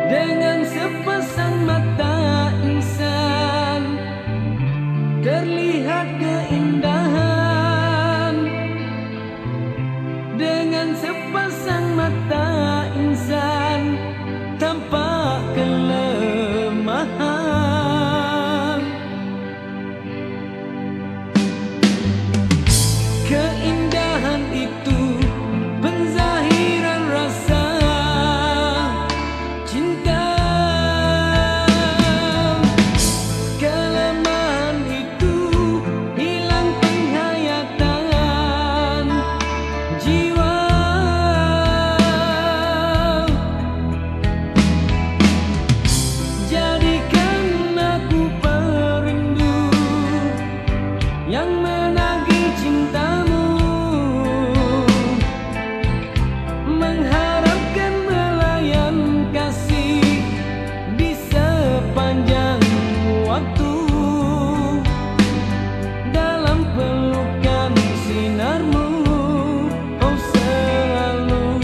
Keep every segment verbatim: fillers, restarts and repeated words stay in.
Dengan sepasang mata insan terlihat keindahan. Dengan sepasang mata insan tampak kelemahan. Keindahan itu penzahiran rasa cinta. Kelemahan itu hilang penghayatan jiwa. Jadikan aku perindu yang menagih cintamu, mengharapkan belayan kasih di sepanjang waktu, dalam pelukan sinarmu, oh selalu.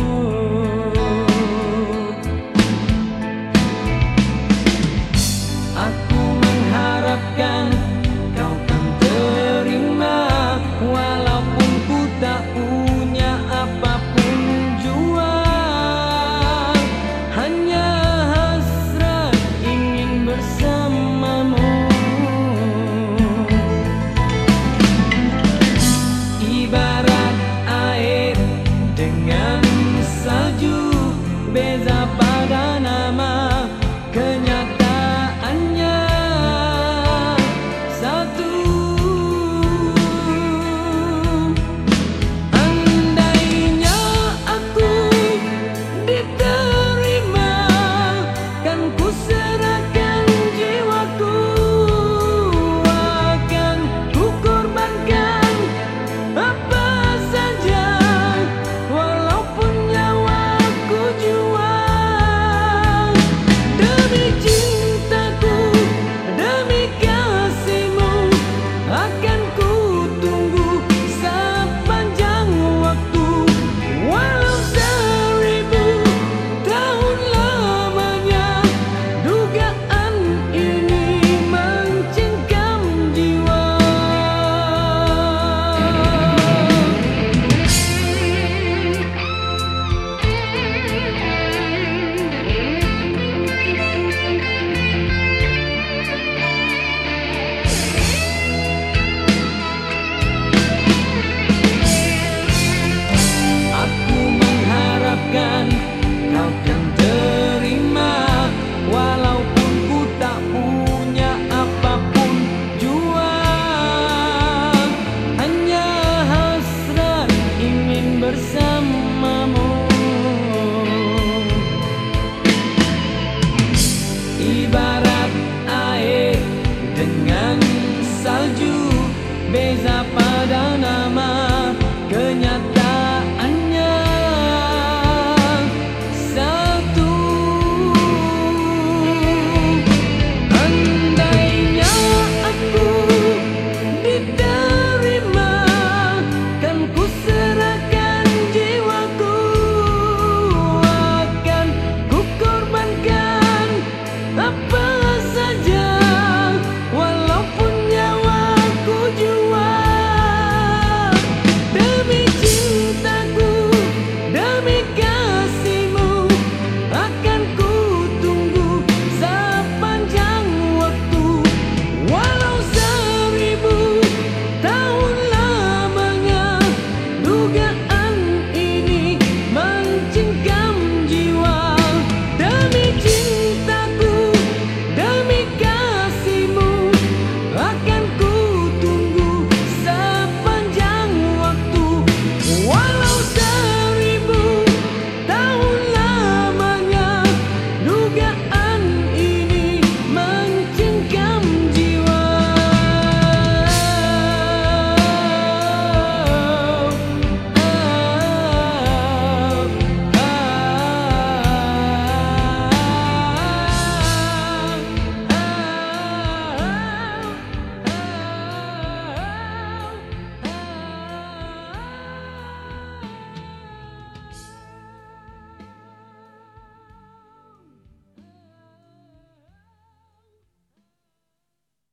Aku mengharapkan kau kan terima, walaupun ku tak punya apapun jua. Hanya hasrat ingin bersamamu. Ibarat air dengan salju, beza pada nama, kenyataan